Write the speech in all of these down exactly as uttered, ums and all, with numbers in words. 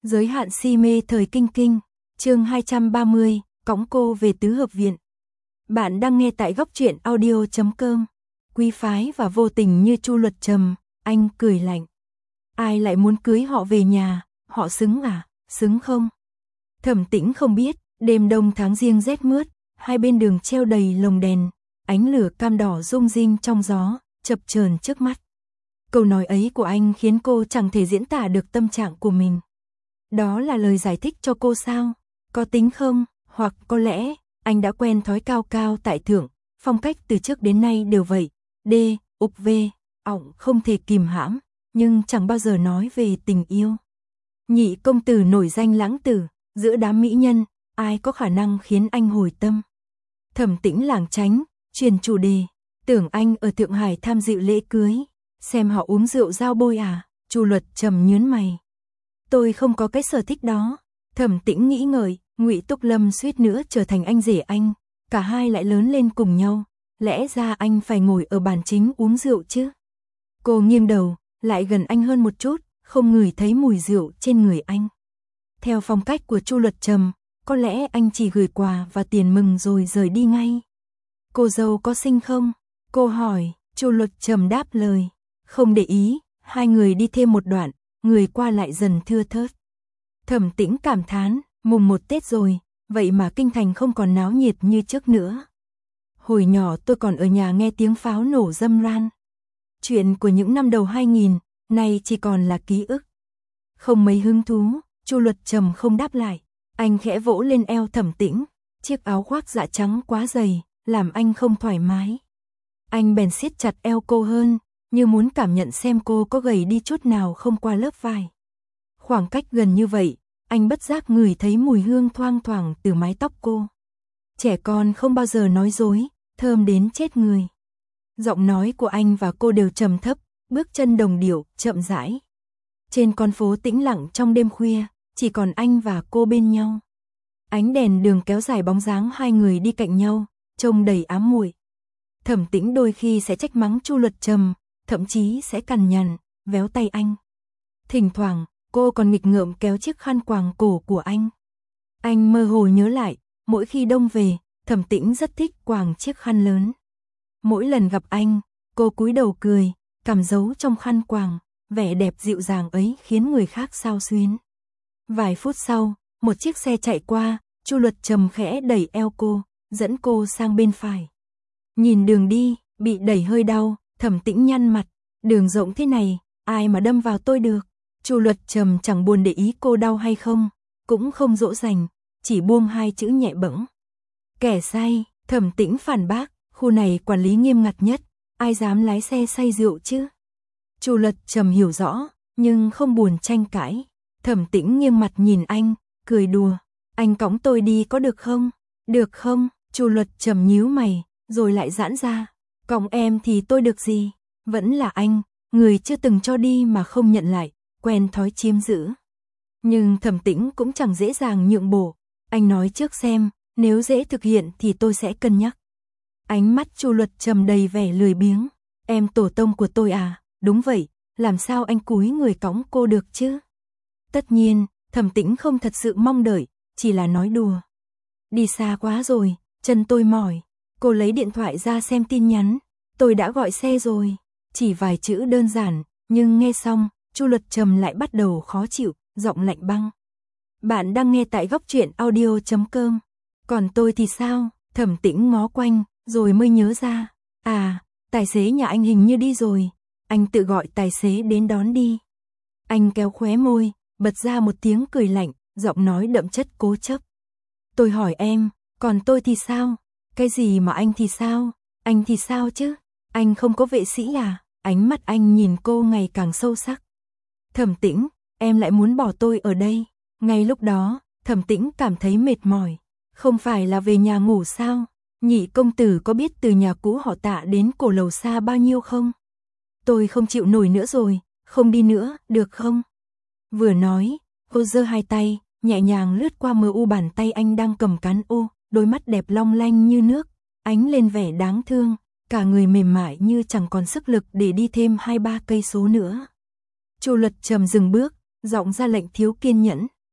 Giới hạn si mê thời kinh kinh, chương hai trăm ba mươi, cõng cô về tứ hợp viện. Bạn đang nghe tại góc truyện audio chấm com. Quý phái và vô tình như Chu Luật Trầm, anh cười lạnh. Ai lại muốn cưới họ về nhà, họ xứng à, xứng không? Thẩm Tĩnh không biết, đêm đông tháng giêng rét mướt, hai bên đường treo đầy lồng đèn, ánh lửa cam đỏ rung rinh trong gió, chập chờn trước mắt. Câu nói ấy của anh khiến cô chẳng thể diễn tả được tâm trạng của mình. Đó là lời giải thích cho cô sao? Có tính không? Hoặc có lẽ, anh đã quen thói cao cao tại thượng, phong cách từ trước đến nay đều vậy. D, ục V, ỏng không thể kìm hãm, nhưng chẳng bao giờ nói về tình yêu. Nhị công tử nổi danh lãng tử, giữa đám mỹ nhân, ai có khả năng khiến anh hồi tâm? Thẩm Tĩnh lảng tránh, truyền chủ đề, tưởng anh ở Thượng Hải tham dự lễ cưới, xem họ uống rượu giao bôi à? Chu Luật Trầm nhướng mày. Tôi không có cái sở thích đó. Thẩm Tĩnh nghĩ ngợi, Ngụy Túc Lâm suýt nữa trở thành anh rể anh, cả hai lại lớn lên cùng nhau, lẽ ra anh phải ngồi ở bàn chính uống rượu chứ. Cô nghiêng đầu, lại gần anh hơn một chút, không ngửi thấy mùi rượu trên người anh. Theo phong cách của Chu Luật Trầm, có lẽ anh chỉ gửi quà và tiền mừng rồi rời đi ngay. Cô dâu có xinh không? Cô hỏi. Chu Luật Trầm đáp lời, không để ý. Hai người đi thêm một đoạn, người qua lại dần thưa thớt. Thẩm Tĩnh cảm thán, mùng một Tết rồi, vậy mà kinh thành không còn náo nhiệt như trước nữa. Hồi nhỏ tôi còn ở nhà nghe tiếng pháo nổ râm ran. Chuyện của những năm đầu hai nghìn, nay chỉ còn là ký ức. Không mấy hứng thú, Chu Luật Trầm không đáp lại. Anh khẽ vỗ lên eo Thẩm Tĩnh, chiếc áo khoác dạ trắng quá dày, làm anh không thoải mái. Anh bèn siết chặt eo cô hơn, như muốn cảm nhận xem cô có gầy đi chút nào không qua lớp vai. Khoảng cách gần như vậy, anh bất giác ngửi thấy mùi hương thoang thoảng từ mái tóc cô. Trẻ con không bao giờ nói dối, thơm đến chết người. Giọng nói của anh và cô đều trầm thấp, bước chân đồng điệu, chậm rãi. Trên con phố tĩnh lặng trong đêm khuya, chỉ còn anh và cô bên nhau. Ánh đèn đường kéo dài bóng dáng hai người đi cạnh nhau, trông đầy ám muội. Thẩm Tĩnh đôi khi sẽ trách mắng Chu Luật Trầm, thậm chí sẽ cằn nhằn, véo tay anh. Thỉnh thoảng, cô còn nghịch ngợm kéo chiếc khăn quàng cổ của anh. Anh mơ hồ nhớ lại, mỗi khi đông về, Thẩm Tĩnh rất thích quàng chiếc khăn lớn. Mỗi lần gặp anh, cô cúi đầu cười, cằm giấu trong khăn quàng, vẻ đẹp dịu dàng ấy khiến người khác xao xuyến. Vài phút sau, một chiếc xe chạy qua, Chu Luật Trầm khẽ đẩy eo cô, dẫn cô sang bên phải. Nhìn đường đi, bị đẩy hơi đau, Thẩm Tĩnh nhăn mặt, đường rộng thế này, ai mà đâm vào tôi được. Chu Luật Trầm chẳng buồn để ý cô đau hay không, cũng không dỗ dành, chỉ buông hai chữ nhẹ bẫng. Kẻ say, Thẩm Tĩnh phản bác, khu này quản lý nghiêm ngặt nhất, ai dám lái xe say rượu chứ. Chu Luật Trầm hiểu rõ, nhưng không buồn tranh cãi. Thẩm Tĩnh nghiêng mặt nhìn anh, cười đùa, anh cõng tôi đi có được không? Được không? Chu Luật Trầm nhíu mày, rồi lại giãn ra. Cõng em thì tôi được gì? Vẫn là anh, người chưa từng cho đi mà không nhận lại, quen thói chiếm giữ. Nhưng Thẩm Tĩnh cũng chẳng dễ dàng nhượng bộ. Anh nói trước xem, nếu dễ thực hiện thì tôi sẽ cân nhắc. Ánh mắt Chu Luật Trầm đầy vẻ lười biếng. Em tổ tông của tôi à? Đúng vậy, làm sao anh cúi người cõng cô được chứ? Tất nhiên, Thẩm Tĩnh không thật sự mong đợi, chỉ là nói đùa. Đi xa quá rồi, chân tôi mỏi. Cô lấy điện thoại ra xem tin nhắn. Tôi đã gọi xe rồi. Chỉ vài chữ đơn giản, nhưng nghe xong, Chu Luật Trầm lại bắt đầu khó chịu, giọng lạnh băng. Bạn đang nghe tại góc truyện audio chấm com. Còn tôi thì sao? Thẩm Tĩnh ngó quanh, rồi mới nhớ ra. À, tài xế nhà anh hình như đi rồi. Anh tự gọi tài xế đến đón đi. Anh kéo khóe môi, bật ra một tiếng cười lạnh, giọng nói đậm chất cố chấp. Tôi hỏi em, còn tôi thì sao? Cái gì mà anh thì sao? Anh thì sao chứ? Anh không có vệ sĩ à? Ánh mắt anh nhìn cô ngày càng sâu sắc. Thẩm Tĩnh, em lại muốn bỏ tôi ở đây. Ngay lúc đó, Thẩm Tĩnh cảm thấy mệt mỏi. Không phải là về nhà ngủ sao? Nhị công tử có biết từ nhà cũ họ Tạ đến cổ lầu xa bao nhiêu không? Tôi không chịu nổi nữa rồi, không đi nữa, được không? Vừa nói, cô giơ hai tay, nhẹ nhàng lướt qua mờ u bàn tay anh đang cầm cán ô, đôi mắt đẹp long lanh như nước, ánh lên vẻ đáng thương, cả người mềm mại như chẳng còn sức lực để đi thêm hai ba cây số nữa. Chu Luật Trầm dừng bước, giọng ra lệnh thiếu kiên nhẫn,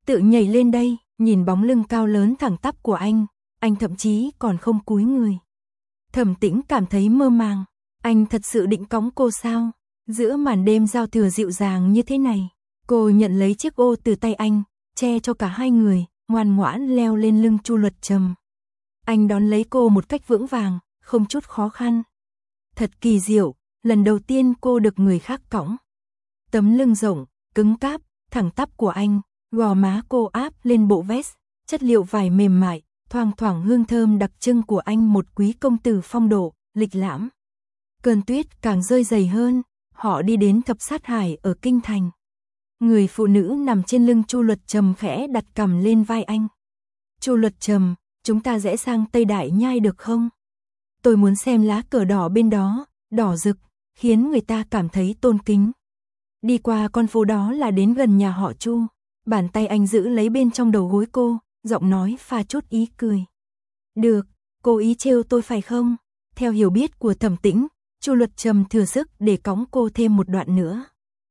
tự nhảy lên đây, nhìn bóng lưng cao lớn thẳng tắp của anh, anh thậm chí còn không cúi người. Thẩm Tĩnh cảm thấy mơ màng, anh thật sự định cõng cô sao? Giữa màn đêm giao thừa dịu dàng như thế này, cô nhận lấy chiếc ô từ tay anh, che cho cả hai người, ngoan ngoãn leo lên lưng Chu Luật Trầm. Anh đón lấy cô một cách vững vàng, không chút khó khăn. Thật kỳ diệu, lần đầu tiên cô được người khác cõng. Tấm lưng rộng, cứng cáp, thẳng tắp của anh, gò má cô áp lên bộ vest, chất liệu vải mềm mại, thoang thoảng hương thơm đặc trưng của anh, một quý công tử phong độ, lịch lãm. Cơn tuyết càng rơi dày hơn, họ đi đến Thập Sát Hải ở Kinh Thành. Người phụ nữ nằm trên lưng Chu Luật Trầm khẽ đặt cằm lên vai anh. Chu Luật Trầm, chúng ta rẽ sang Tây Đại Nhai được không? Tôi muốn xem lá cờ đỏ bên đó, đỏ rực, khiến người ta cảm thấy tôn kính. Đi qua con phố đó là đến gần nhà họ Chu. Bàn tay anh giữ lấy bên trong đầu gối cô, giọng nói pha chút ý cười. Được, cô ý trêu tôi phải không? Theo hiểu biết của Thẩm Tĩnh, Chu Luật Trầm thừa sức để cõng cô thêm một đoạn nữa.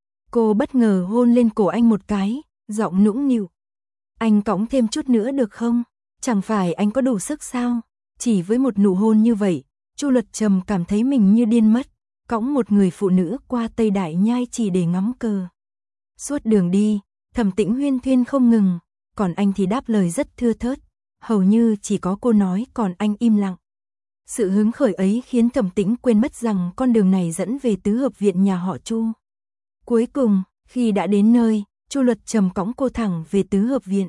Cô bất ngờ hôn lên cổ anh một cái, giọng nũng nịu. Anh cõng thêm chút nữa được không? Chẳng phải anh có đủ sức sao? Chỉ với một nụ hôn như vậy, Chu Luật Trầm cảm thấy mình như điên mất, cõng một người phụ nữ qua Tây Đại Nhai chỉ để ngắm cờ. Suốt đường đi, Thẩm Tĩnh huyên thuyên không ngừng, còn anh thì đáp lời rất thưa thớt, hầu như chỉ có cô nói còn anh im lặng. Sự hứng khởi ấy khiến Thẩm Tĩnh quên mất rằng con đường này dẫn về tứ hợp viện nhà họ Chu. Cuối cùng, khi đã đến nơi, Chu Luật Trầm cõng cô thẳng về tứ hợp viện.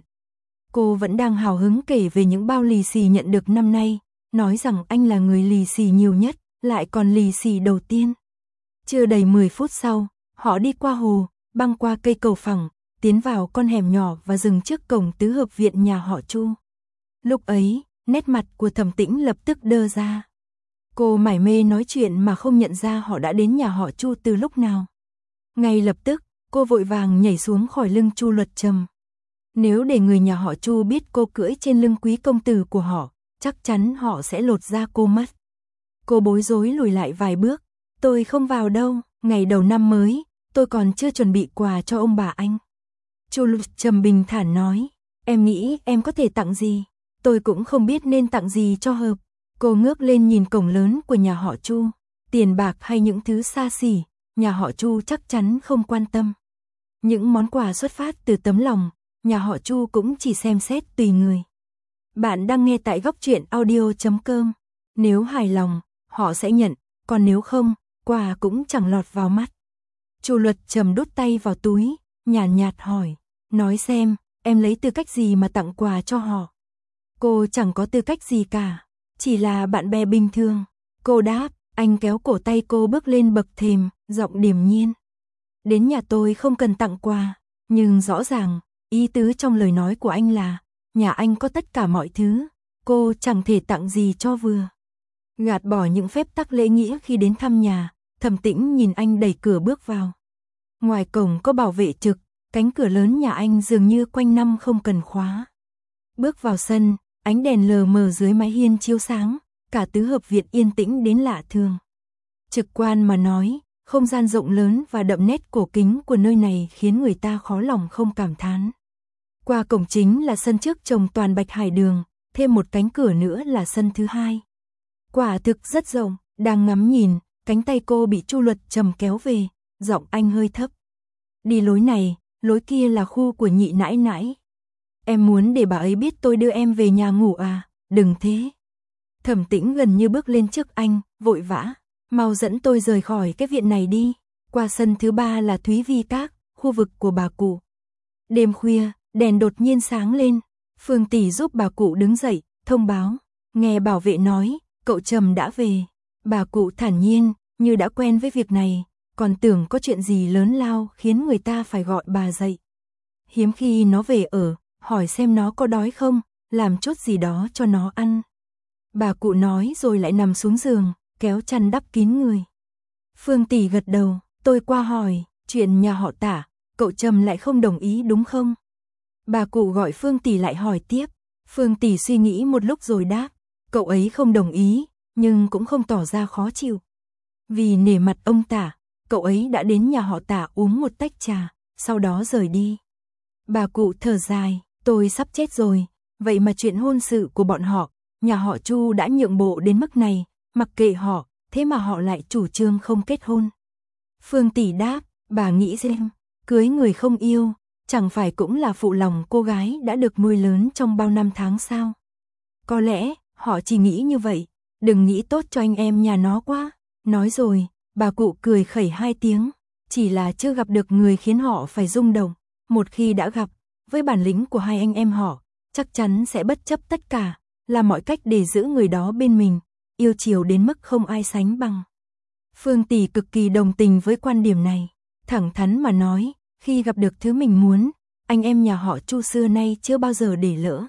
Cô vẫn đang hào hứng kể về những bao lì xì nhận được năm nay, nói rằng anh là người lì xì nhiều nhất, lại còn lì xì đầu tiên. Chưa đầy mười phút sau, họ đi qua hồ, băng qua cây cầu phẳng, tiến vào con hẻm nhỏ và dừng trước cổng tứ hợp viện nhà họ Chu. Lúc ấy, nét mặt của Thẩm Tĩnh lập tức đơ ra. Cô mải mê nói chuyện mà không nhận ra họ đã đến nhà họ Chu từ lúc nào. Ngay lập tức, cô vội vàng nhảy xuống khỏi lưng Chu Luật Trầm. Nếu để người nhà họ Chu biết cô cưỡi trên lưng quý công tử của họ, chắc chắn họ sẽ lột da cô mất. Cô bối rối lùi lại vài bước. Tôi không vào đâu, ngày đầu năm mới, tôi còn chưa chuẩn bị quà cho ông bà anh. Chu Luật Trầm bình thản nói, em nghĩ em có thể tặng gì? Tôi cũng không biết nên tặng gì cho hợp. Cô ngước lên nhìn cổng lớn của nhà họ Chu, tiền bạc hay những thứ xa xỉ, nhà họ Chu chắc chắn không quan tâm. Những món quà xuất phát từ tấm lòng, nhà họ Chu cũng chỉ xem xét tùy người. Bạn đang nghe tại góc truyện audio chấm com. Nếu hài lòng, họ sẽ nhận, còn nếu không, quà cũng chẳng lọt vào mắt. Chu Luật Trầm đút tay vào túi, nhàn nhạt, nhạt hỏi, nói xem, em lấy tư cách gì mà tặng quà cho họ? Cô chẳng có tư cách gì cả, chỉ là bạn bè bình thường. Cô đáp, anh kéo cổ tay cô bước lên bậc thềm, giọng điềm nhiên. Đến nhà tôi không cần tặng quà, nhưng rõ ràng, ý tứ trong lời nói của anh là, nhà anh có tất cả mọi thứ, cô chẳng thể tặng gì cho vừa. Gạt bỏ những phép tắc lễ nghĩa khi đến thăm nhà, Thẩm Tĩnh nhìn anh đẩy cửa bước vào. Ngoài cổng có bảo vệ trực, cánh cửa lớn nhà anh dường như quanh năm không cần khóa. Bước vào sân, ánh đèn lờ mờ dưới mái hiên chiếu sáng, cả tứ hợp viện yên tĩnh đến lạ thường. Trực quan mà nói, không gian rộng lớn và đậm nét cổ kính của nơi này khiến người ta khó lòng không cảm thán. Qua cổng chính là sân trước trồng toàn bạch hải đường, thêm một cánh cửa nữa là sân thứ hai. Quả thực rất rộng, đang ngắm nhìn, cánh tay cô bị Chu Luật Trầm kéo về, giọng anh hơi thấp. Đi lối này, lối kia là khu của nhị nãi nãi. Em muốn để bà ấy biết tôi đưa em về nhà ngủ à, đừng thế. Thẩm Tĩnh gần như bước lên trước anh, vội vã, mau dẫn tôi rời khỏi cái viện này đi. Qua sân thứ ba là Thúy Vi Các, khu vực của bà cụ. Đêm khuya, đèn đột nhiên sáng lên, Phương tỷ giúp bà cụ đứng dậy, thông báo, nghe bảo vệ nói, cậu Trầm đã về. Bà cụ thản nhiên, như đã quen với việc này, còn tưởng có chuyện gì lớn lao khiến người ta phải gọi bà dậy. Hiếm khi nó về ở, hỏi xem nó có đói không, làm chút gì đó cho nó ăn. Bà cụ nói rồi lại nằm xuống giường, kéo chăn đắp kín người. Phương tỷ gật đầu, tôi qua hỏi, chuyện nhà họ Tả, cậu Trầm lại không đồng ý đúng không? Bà cụ gọi Phương tỷ lại hỏi tiếp. Phương tỷ suy nghĩ một lúc rồi đáp, cậu ấy không đồng ý, nhưng cũng không tỏ ra khó chịu. Vì nể mặt ông Tả, cậu ấy đã đến nhà họ Tả uống một tách trà, sau đó rời đi. Bà cụ thở dài, tôi sắp chết rồi, vậy mà chuyện hôn sự của bọn họ, nhà họ Chu đã nhượng bộ đến mức này, mặc kệ họ, thế mà họ lại chủ trương không kết hôn. Phương tỷ đáp, bà nghĩ xem, cưới người không yêu, chẳng phải cũng là phụ lòng cô gái đã được nuôi lớn trong bao năm tháng sao? Có lẽ, họ chỉ nghĩ như vậy, đừng nghĩ tốt cho anh em nhà nó quá. Nói rồi, bà cụ cười khẩy hai tiếng, chỉ là chưa gặp được người khiến họ phải rung động. Một khi đã gặp, với bản lĩnh của hai anh em họ, chắc chắn sẽ bất chấp tất cả, làm mọi cách để giữ người đó bên mình, yêu chiều đến mức không ai sánh bằng. Phương tỷ cực kỳ đồng tình với quan điểm này, thẳng thắn mà nói, khi gặp được thứ mình muốn, anh em nhà họ Chu xưa nay chưa bao giờ để lỡ.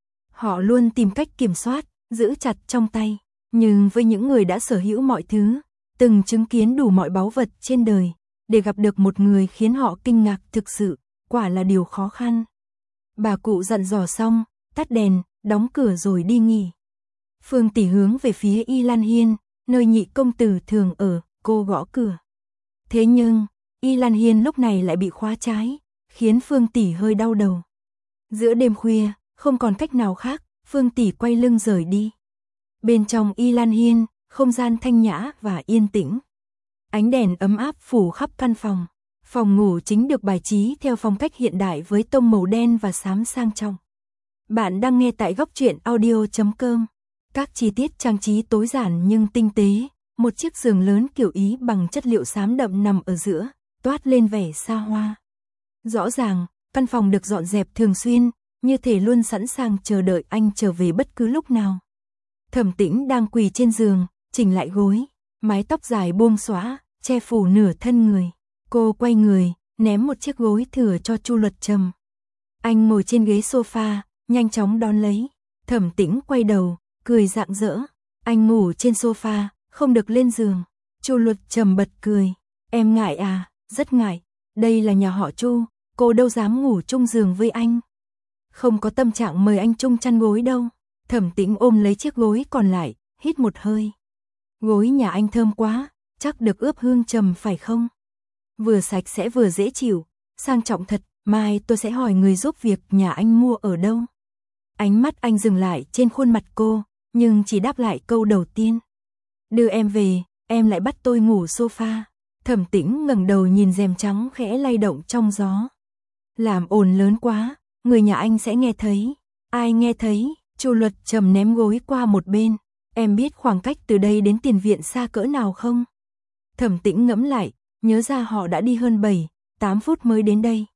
Họ luôn tìm cách kiểm soát, giữ chặt trong tay, nhưng với những người đã sở hữu mọi thứ, từng chứng kiến đủ mọi báu vật trên đời, để gặp được một người khiến họ kinh ngạc thực sự, quả là điều khó khăn. Bà cụ dặn dò xong, tắt đèn, đóng cửa rồi đi nghỉ. Phương tỷ hướng về phía Y Lan Hiên, nơi nhị công tử thường ở, cô gõ cửa. Thế nhưng, Y Lan Hiên lúc này lại bị khóa trái, khiến Phương tỷ hơi đau đầu. Giữa đêm khuya, không còn cách nào khác, Phương tỷ quay lưng rời đi. Bên trong Y Lan Hiên, không gian thanh nhã và yên tĩnh. Ánh đèn ấm áp phủ khắp căn phòng. Phòng ngủ chính được bài trí theo phong cách hiện đại với tông màu đen và xám sang trọng. Bạn đang nghe tại góc truyện audio chấm com. Các chi tiết trang trí tối giản nhưng tinh tế. Một chiếc giường lớn kiểu Ý bằng chất liệu xám đậm nằm ở giữa, toát lên vẻ xa hoa. Rõ ràng, căn phòng được dọn dẹp thường xuyên, như thể luôn sẵn sàng chờ đợi anh trở về bất cứ lúc nào. Thẩm Tĩnh đang quỳ trên giường, chỉnh lại gối, mái tóc dài buông xõa, che phủ nửa thân người. Cô quay người, ném một chiếc gối thừa cho Chu Luật Trầm. Anh ngồi trên ghế sofa, nhanh chóng đón lấy. Thẩm Tĩnh quay đầu, cười rạng rỡ. Anh ngủ trên sofa, không được lên giường. Chu Luật Trầm bật cười. Em ngại à? Rất ngại. Đây là nhà họ Chu, cô đâu dám ngủ chung giường với anh. Không có tâm trạng mời anh chung chăn gối đâu. Thẩm Tĩnh ôm lấy chiếc gối còn lại, hít một hơi. Gối nhà anh thơm quá, chắc được ướp hương trầm phải không? Vừa sạch sẽ vừa dễ chịu, sang trọng thật, mai tôi sẽ hỏi người giúp việc nhà anh mua ở đâu. Ánh mắt anh dừng lại trên khuôn mặt cô, nhưng chỉ đáp lại câu đầu tiên. Đưa em về, em lại bắt tôi ngủ sofa. Thẩm Tĩnh ngẩng đầu nhìn rèm trắng khẽ lay động trong gió. Làm ồn lớn quá, người nhà anh sẽ nghe thấy. Ai nghe thấy? Chu Luật Trầm ném gối qua một bên. Em biết khoảng cách từ đây đến tiền viện xa cỡ nào không? Thẩm Tĩnh ngẫm lại, nhớ ra họ đã đi hơn bảy, tám phút mới đến đây.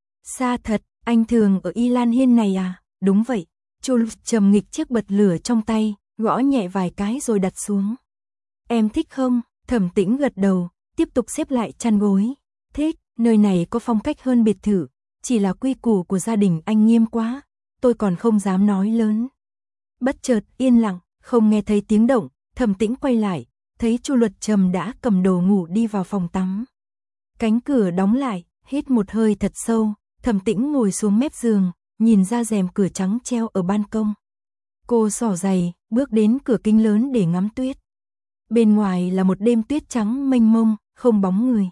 Xa thật, anh thường ở Y Lan Hiên này à? Đúng vậy. Chu Luật Trầm nghịch chiếc bật lửa trong tay, gõ nhẹ vài cái rồi đặt xuống. Em thích không? Thẩm Tĩnh gật đầu, tiếp tục xếp lại chăn gối. Thích, nơi này có phong cách hơn biệt thự, chỉ là quy củ của gia đình anh nghiêm quá, tôi còn không dám nói lớn. Bất chợt yên lặng, không nghe thấy tiếng động, Thẩm Tĩnh quay lại, thấy Chu Luật Trầm đã cầm đồ ngủ đi vào phòng tắm. Cánh cửa đóng lại, hít một hơi thật sâu, Thẩm Tĩnh ngồi xuống mép giường, nhìn ra rèm cửa trắng treo ở ban công. Cô xỏ giày, bước đến cửa kính lớn để ngắm tuyết. Bên ngoài là một đêm tuyết trắng mênh mông, không bóng người.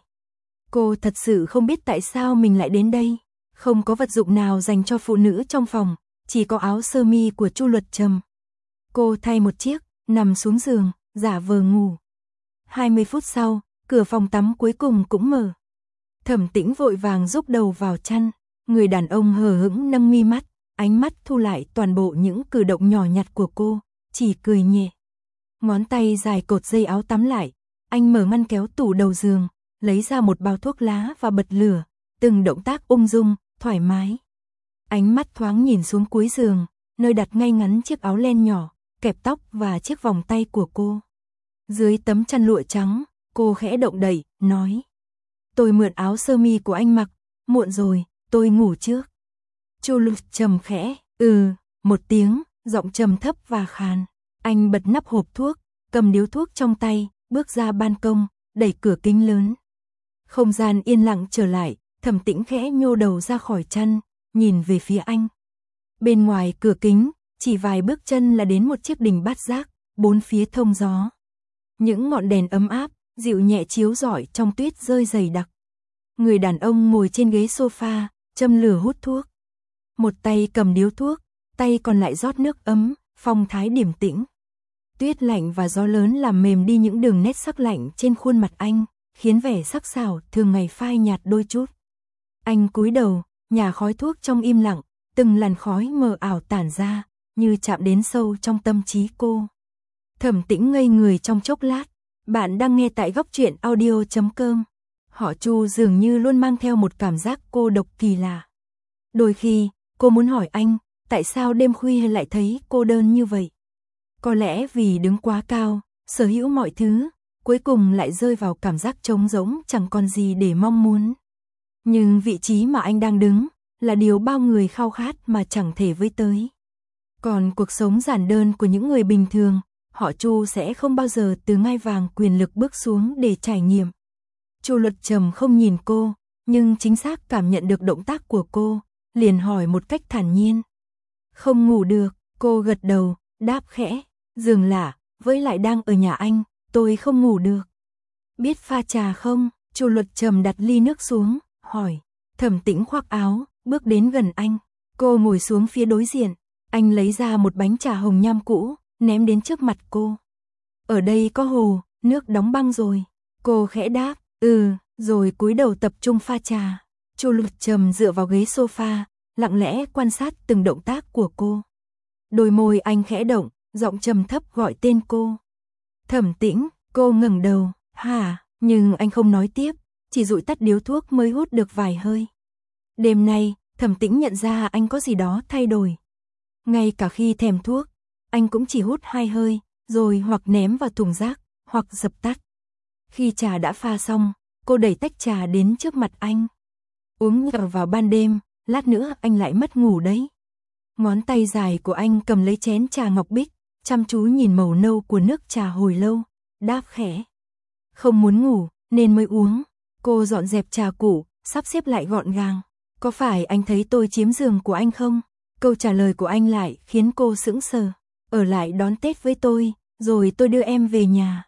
Cô thật sự không biết tại sao mình lại đến đây. Không có vật dụng nào dành cho phụ nữ trong phòng, chỉ có áo sơ mi của Chu Luật Trầm. Cô thay một chiếc, nằm xuống giường, giả vờ ngủ. hai mươi phút sau, cửa phòng tắm cuối cùng cũng mở. Thẩm Tĩnh vội vàng rúc đầu vào chăn, người đàn ông hờ hững nâng mi mắt, ánh mắt thu lại toàn bộ những cử động nhỏ nhặt của cô, chỉ cười nhẹ. Ngón tay dài cột dây áo tắm lại, anh mở ngăn kéo tủ đầu giường, lấy ra một bao thuốc lá và bật lửa, từng động tác ung dung, thoải mái. Ánh mắt thoáng nhìn xuống cuối giường, nơi đặt ngay ngắn chiếc áo len nhỏ, kẹp tóc và chiếc vòng tay của cô. Dưới tấm chăn lụa trắng, cô khẽ động đậy, nói. Tôi mượn áo sơ mi của anh mặc, muộn rồi, tôi ngủ trước. Chu Luật Trầm khẽ, ừ, một tiếng, giọng trầm thấp và khàn. Anh bật nắp hộp thuốc, cầm điếu thuốc trong tay, bước ra ban công, đẩy cửa kính lớn. Không gian yên lặng trở lại, Thẩm Tĩnh khẽ nhô đầu ra khỏi chăn, nhìn về phía anh. Bên ngoài cửa kính, chỉ vài bước chân là đến một chiếc đình bát giác, bốn phía thông gió. Những ngọn đèn ấm áp, dịu nhẹ chiếu rọi trong tuyết rơi dày đặc. Người đàn ông ngồi trên ghế sofa, châm lửa hút thuốc. một tay cầm điếu thuốc, tay còn lại rót nước ấm, phong thái điềm tĩnh. Tuyết lạnh và gió lớn làm mềm đi những đường nét sắc lạnh trên khuôn mặt anh, khiến vẻ sắc sảo thường ngày phai nhạt đôi chút. Anh cúi đầu, nhả khói thuốc trong im lặng, từng làn khói mờ ảo tản ra, như chạm đến sâu trong tâm trí cô. Thẩm Tĩnh ngây người trong chốc lát. Bạn đang nghe tại góc truyện audio chấm com. Họ Chu dường như luôn mang theo một cảm giác cô độc kỳ lạ. Đôi khi, cô muốn hỏi anh, tại sao đêm khuya lại thấy cô đơn như vậy? Có lẽ vì đứng quá cao, sở hữu mọi thứ, cuối cùng lại rơi vào cảm giác trống rỗng chẳng còn gì để mong muốn. Nhưng vị trí mà anh đang đứng, là điều bao người khao khát mà chẳng thể với tới. Còn cuộc sống giản đơn của những người bình thường, họ Chu sẽ không bao giờ từ ngai vàng quyền lực bước xuống để trải nghiệm. Chu Luật Trầm không nhìn cô, nhưng chính xác cảm nhận được động tác của cô, liền hỏi một cách thản nhiên. Không ngủ được, cô gật đầu, đáp khẽ, giường lạ, với lại đang ở nhà anh, tôi không ngủ được. Biết pha trà không? Chu Luật Trầm đặt ly nước xuống, hỏi. Thẩm Tĩnh khoác áo, bước đến gần anh. Cô ngồi xuống phía đối diện, anh lấy ra một bánh trà hồng nham cũ, ném đến trước mặt cô. Ở đây có hồ, nước đóng băng rồi. Cô khẽ đáp, ừ, rồi cúi đầu tập trung pha trà. Chu Luật Trầm dựa vào ghế sofa, lặng lẽ quan sát từng động tác của cô. Đôi môi anh khẽ động, giọng trầm thấp gọi tên cô. Thẩm Tĩnh, cô ngẩng đầu, hả, nhưng anh không nói tiếp, chỉ dụi tắt điếu thuốc mới hút được vài hơi. Đêm nay, Thẩm Tĩnh nhận ra anh có gì đó thay đổi. Ngay cả khi thèm thuốc, anh cũng chỉ hút hai hơi, rồi hoặc ném vào thùng rác, hoặc dập tắt. Khi trà đã pha xong, cô đẩy tách trà đến trước mặt anh. Uống vào vào ban đêm, lát nữa anh lại mất ngủ đấy. Ngón tay dài của anh cầm lấy chén trà ngọc bích, chăm chú nhìn màu nâu của nước trà hồi lâu, đáp khẽ. Không muốn ngủ, nên mới uống. Cô dọn dẹp trà cũ, sắp xếp lại gọn gàng. Có phải anh thấy tôi chiếm giường của anh không? Câu trả lời của anh lại khiến cô sững sờ. Ở lại đón Tết với tôi, rồi tôi đưa em về nhà.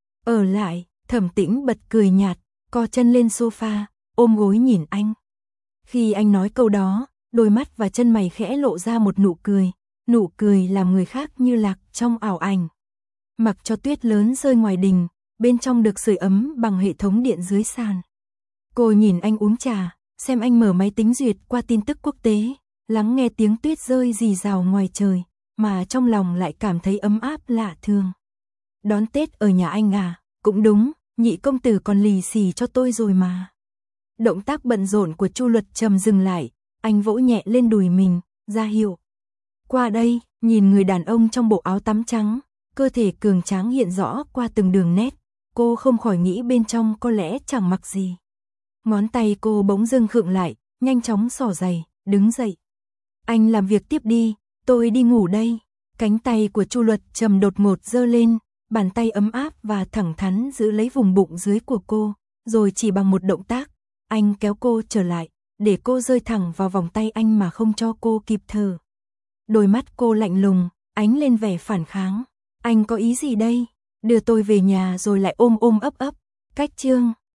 Ở lại, Thẩm Tĩnh bật cười nhạt, co chân lên sofa, ôm gối nhìn anh. Khi anh nói câu đó, đôi mắt và chân mày khẽ lộ ra một nụ cười, nụ cười làm người khác như lạc trong ảo ảnh. Mặc cho tuyết lớn rơi ngoài đình, bên trong được sưởi ấm bằng hệ thống điện dưới sàn. Cô nhìn anh uống trà, xem anh mở máy tính duyệt qua tin tức quốc tế, lắng nghe tiếng tuyết rơi rì rào ngoài trời, mà trong lòng lại cảm thấy ấm áp lạ thường. Đón Tết ở nhà anh à? Cũng đúng, nhị công tử còn lì xì cho tôi rồi mà. Động tác bận rộn của Chu Luật Trầm dừng lại, anh vỗ nhẹ lên đùi mình, ra hiệu. Qua đây, nhìn người đàn ông trong bộ áo tắm trắng, cơ thể cường tráng hiện rõ qua từng đường nét, cô không khỏi nghĩ bên trong có lẽ chẳng mặc gì. Ngón tay cô bỗng dưng khựng lại, nhanh chóng xỏ giày, đứng dậy. Anh làm việc tiếp đi, tôi đi ngủ đây. Cánh tay của Chu Luật Trầm đột ngột giơ lên, bàn tay ấm áp và thẳng thắn giữ lấy vùng bụng dưới của cô, rồi chỉ bằng một động tác, anh kéo cô trở lại, để cô rơi thẳng vào vòng tay anh mà không cho cô kịp thở. Đôi mắt cô lạnh lùng, ánh lên vẻ phản kháng. Anh có ý gì đây? Đưa tôi về nhà rồi lại ôm ôm ấp ấp. Cách chương